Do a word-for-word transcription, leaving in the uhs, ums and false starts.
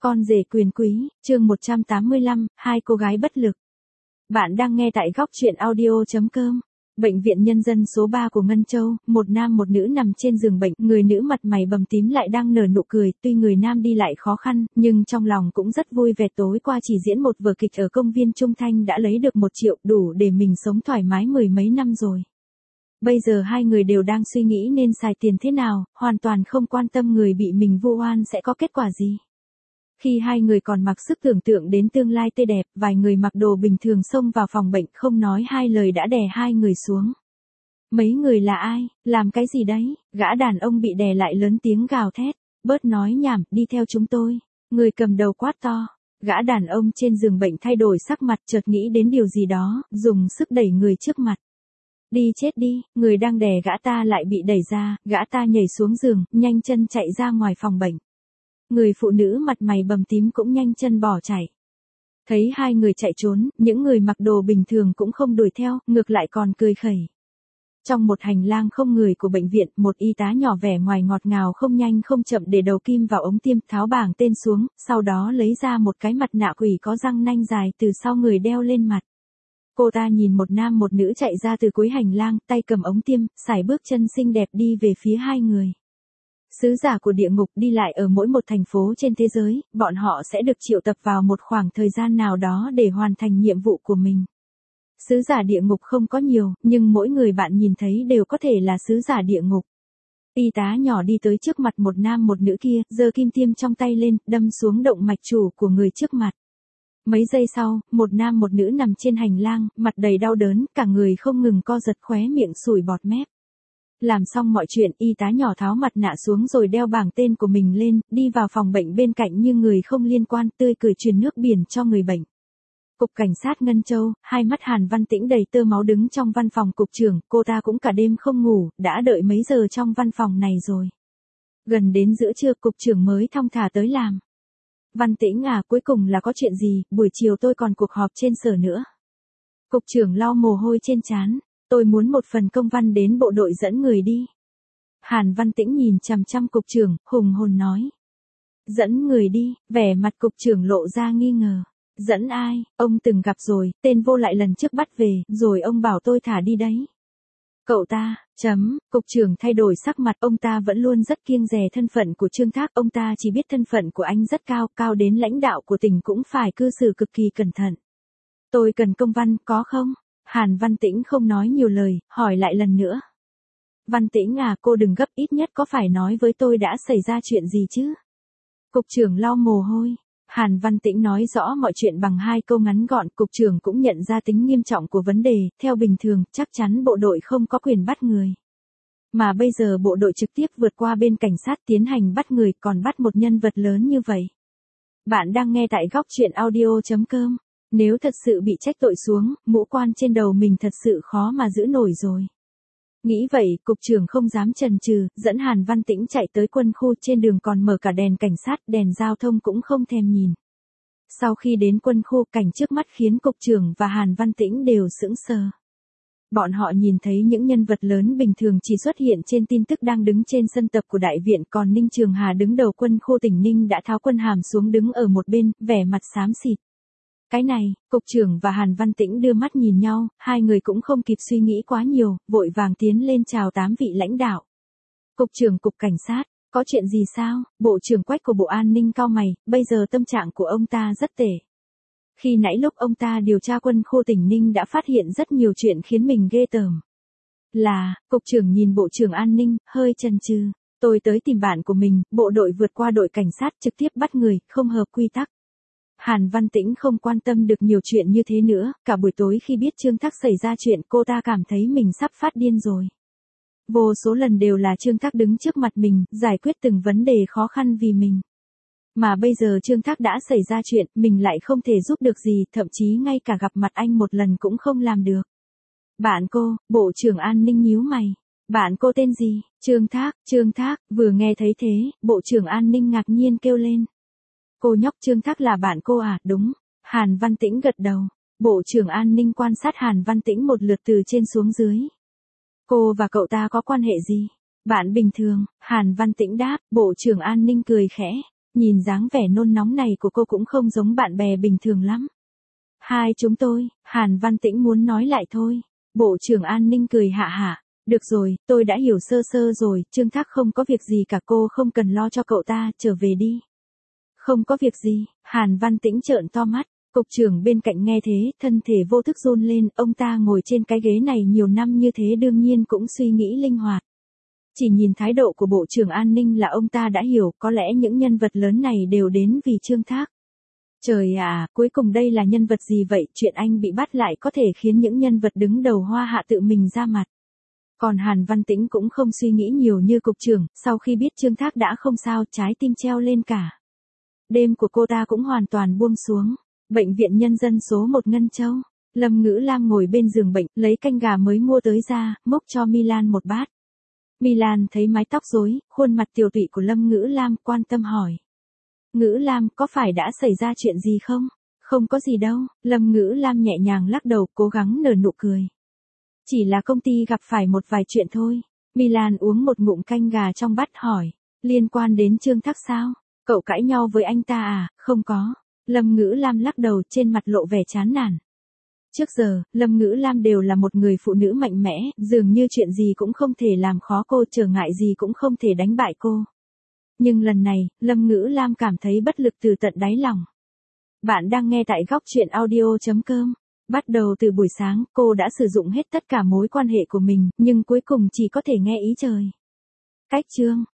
Con rể quyền quý, chương một trăm tám mươi lăm, hai cô gái bất lực. Bạn đang nghe tại góc truyện audio chấm com. Bệnh viện nhân dân số ba của Ngân Châu, một nam một nữ nằm trên giường bệnh, người nữ mặt mày bầm tím lại đang nở nụ cười, tuy người nam đi lại khó khăn, nhưng trong lòng cũng rất vui vẻ. Tối qua chỉ diễn một vở kịch ở công viên Trung Thanh đã lấy được một triệu, đủ để mình sống thoải mái mười mấy năm rồi. Bây giờ hai người đều đang suy nghĩ nên xài tiền thế nào, hoàn toàn không quan tâm người bị mình vu oan sẽ có kết quả gì. Khi hai người còn mặc sức tưởng tượng đến tương lai tươi đẹp, vài người mặc đồ bình thường xông vào phòng bệnh không nói hai lời đã đè hai người xuống. Mấy người là ai, làm cái gì đấy? Gã đàn ông bị đè lại lớn tiếng gào thét, bớt nói nhảm, đi theo chúng tôi. Người cầm đầu quát to, gã đàn ông trên giường bệnh thay đổi sắc mặt chợt nghĩ đến điều gì đó, dùng sức đẩy người trước mặt. Đi chết đi, người đang đè gã ta lại bị đẩy ra, gã ta nhảy xuống giường, nhanh chân chạy ra ngoài phòng bệnh. Người phụ nữ mặt mày bầm tím cũng nhanh chân bỏ chạy. Thấy hai người chạy trốn, những người mặc đồ bình thường cũng không đuổi theo, ngược lại còn cười khẩy. Trong một hành lang không người của bệnh viện, một y tá nhỏ vẻ ngoài ngọt ngào không nhanh không chậm để đầu kim vào ống tiêm, tháo bảng tên xuống, sau đó lấy ra một cái mặt nạ quỷ có răng nanh dài từ sau người đeo lên mặt. Cô ta nhìn một nam một nữ chạy ra từ cuối hành lang, tay cầm ống tiêm, sải bước chân xinh đẹp đi về phía hai người. Sứ giả của địa ngục đi lại ở mỗi một thành phố trên thế giới, bọn họ sẽ được triệu tập vào một khoảng thời gian nào đó để hoàn thành nhiệm vụ của mình. Sứ giả địa ngục không có nhiều, nhưng mỗi người bạn nhìn thấy đều có thể là sứ giả địa ngục. Y tá nhỏ đi tới trước mặt một nam một nữ kia, giơ kim tiêm trong tay lên, đâm xuống động mạch chủ của người trước mặt. Mấy giây sau, một nam một nữ nằm trên hành lang, mặt đầy đau đớn, cả người không ngừng co giật khóe miệng sủi bọt mép. Làm xong mọi chuyện, y tá nhỏ tháo mặt nạ xuống rồi đeo bảng tên của mình lên, đi vào phòng bệnh bên cạnh như người không liên quan, tươi cười truyền nước biển cho người bệnh. Cục Cảnh sát Ngân Châu, hai mắt Hàn Văn Tĩnh đầy tơ máu đứng trong văn phòng cục trưởng, cô ta cũng cả đêm không ngủ, đã đợi mấy giờ trong văn phòng này rồi. Gần đến giữa trưa cục trưởng mới thong thả tới làm. Văn Tĩnh à, cuối cùng là có chuyện gì, buổi chiều tôi còn cuộc họp trên sở nữa. Cục trưởng lau mồ hôi trên trán. Tôi muốn một phần công văn đến bộ đội dẫn người đi. Hàn Văn Tĩnh nhìn chằm chằm cục trưởng, hùng hồn nói. Dẫn người đi, vẻ mặt cục trưởng lộ ra nghi ngờ. Dẫn ai, ông từng gặp rồi, tên vô lại lần trước bắt về, rồi ông bảo tôi thả đi đấy. Cậu ta, chấm, cục trưởng thay đổi sắc mặt, ông ta vẫn luôn rất kiêng dè thân phận của Trương Thác, ông ta chỉ biết thân phận của anh rất cao, cao đến lãnh đạo của tỉnh cũng phải cư xử cực kỳ cẩn thận. Tôi cần công văn, có không? Hàn Văn Tĩnh không nói nhiều lời, hỏi lại lần nữa. Văn Tĩnh à, cô đừng gấp, ít nhất có phải nói với tôi đã xảy ra chuyện gì chứ? Cục trưởng lau mồ hôi. Hàn Văn Tĩnh nói rõ mọi chuyện bằng hai câu ngắn gọn, cục trưởng cũng nhận ra tính nghiêm trọng của vấn đề, theo bình thường, chắc chắn bộ đội không có quyền bắt người. Mà bây giờ bộ đội trực tiếp vượt qua bên cảnh sát tiến hành bắt người, còn bắt một nhân vật lớn như vậy. Bạn đang nghe tại góc truyện audio chấm com. Nếu thật sự bị trách tội xuống, mũ quan trên đầu mình thật sự khó mà giữ nổi rồi. Nghĩ vậy, cục trưởng không dám chần chừ, dẫn Hàn Văn Tĩnh chạy tới quân khu, trên đường còn mở cả đèn cảnh sát, đèn giao thông cũng không thèm nhìn. Sau khi đến quân khu, cảnh trước mắt khiến cục trưởng và Hàn Văn Tĩnh đều sững sờ. Bọn họ nhìn thấy những nhân vật lớn bình thường chỉ xuất hiện trên tin tức đang đứng trên sân tập của đại viện, còn Ninh Trường Hà đứng đầu quân khu tỉnh Ninh đã tháo quân hàm xuống đứng ở một bên, vẻ mặt xám xịt. Cái này, cục trưởng và Hàn Văn Tĩnh đưa mắt nhìn nhau, hai người cũng không kịp suy nghĩ quá nhiều, vội vàng tiến lên chào tám vị lãnh đạo. Cục trưởng cục cảnh sát, có chuyện gì sao? Bộ trưởng Quách của Bộ An ninh cau mày, bây giờ tâm trạng của ông ta rất tệ. Khi nãy lúc ông ta điều tra quân khu tỉnh Ninh đã phát hiện rất nhiều chuyện khiến mình ghê tởm. Là, cục trưởng nhìn Bộ trưởng An ninh, hơi chần chừ. Tôi tới tìm bạn của mình, bộ đội vượt qua đội cảnh sát trực tiếp bắt người, không hợp quy tắc. Hàn Văn Tĩnh không quan tâm được nhiều chuyện như thế nữa, cả buổi tối khi biết Trương Thác xảy ra chuyện cô ta cảm thấy mình sắp phát điên rồi. Vô số lần đều là Trương Thác đứng trước mặt mình, giải quyết từng vấn đề khó khăn vì mình. Mà bây giờ Trương Thác đã xảy ra chuyện, mình lại không thể giúp được gì, thậm chí ngay cả gặp mặt anh một lần cũng không làm được. Bạn cô, Bộ trưởng An ninh nhíu mày. Bạn cô tên gì? Trương Thác, Trương Thác, vừa nghe thấy thế, Bộ trưởng An ninh ngạc nhiên kêu lên. Cô nhóc Trương Thác là bạn cô à, đúng. Hàn Văn Tĩnh gật đầu. Bộ trưởng An ninh quan sát Hàn Văn Tĩnh một lượt từ trên xuống dưới. Cô và cậu ta có quan hệ gì? Bạn bình thường, Hàn Văn Tĩnh đáp, Bộ trưởng An ninh cười khẽ. Nhìn dáng vẻ nôn nóng này của cô cũng không giống bạn bè bình thường lắm. Hai chúng tôi, Hàn Văn Tĩnh muốn nói lại thôi. Bộ trưởng an ninh cười hạ hạ. Được rồi, tôi đã hiểu sơ sơ rồi, Trương Thác không có việc gì cả, cô không cần lo cho cậu ta, trở về đi. Không có việc gì, Hàn Văn Tĩnh trợn to mắt. Cục trưởng bên cạnh nghe thế, thân thể vô thức run lên, ông ta ngồi trên cái ghế này nhiều năm như thế đương nhiên cũng suy nghĩ linh hoạt. Chỉ nhìn thái độ của Bộ trưởng An ninh là ông ta đã hiểu, có lẽ những nhân vật lớn này đều đến vì Trương Thác. Trời ạ, cuối cùng đây là nhân vật gì vậy, chuyện anh bị bắt lại có thể khiến những nhân vật đứng đầu Hoa Hạ tự mình ra mặt. Còn Hàn Văn Tĩnh cũng không suy nghĩ nhiều như cục trưởng, sau khi biết Trương Thác đã không sao, trái tim treo lên cả. Đêm của cô ta cũng hoàn toàn buông xuống. Bệnh viện Nhân dân số một Ngân Châu. Lâm Ngữ Lam ngồi bên giường bệnh, lấy canh gà mới mua tới ra, múc cho Milan một bát. Milan thấy mái tóc rối, khuôn mặt tiều tụy của Lâm Ngữ Lam, quan tâm hỏi. Ngữ Lam, có phải đã xảy ra chuyện gì không? Không có gì đâu, Lâm Ngữ Lam nhẹ nhàng lắc đầu, cố gắng nở nụ cười. Chỉ là công ty gặp phải một vài chuyện thôi. Milan uống một ngụm canh gà trong bát hỏi. Liên quan đến Trương Thác sao? Cậu cãi nhau với anh ta à? Không có. Lâm Ngữ Lam lắc đầu, trên mặt lộ vẻ chán nản. Trước giờ, Lâm Ngữ Lam đều là một người phụ nữ mạnh mẽ, dường như chuyện gì cũng không thể làm khó cô, trở ngại gì cũng không thể đánh bại cô. Nhưng lần này, Lâm Ngữ Lam cảm thấy bất lực từ tận đáy lòng. Bạn đang nghe tại góc truyện audio chấm com. Bắt đầu từ buổi sáng, cô đã sử dụng hết tất cả mối quan hệ của mình, nhưng cuối cùng chỉ có thể nghe ý trời. Cách chương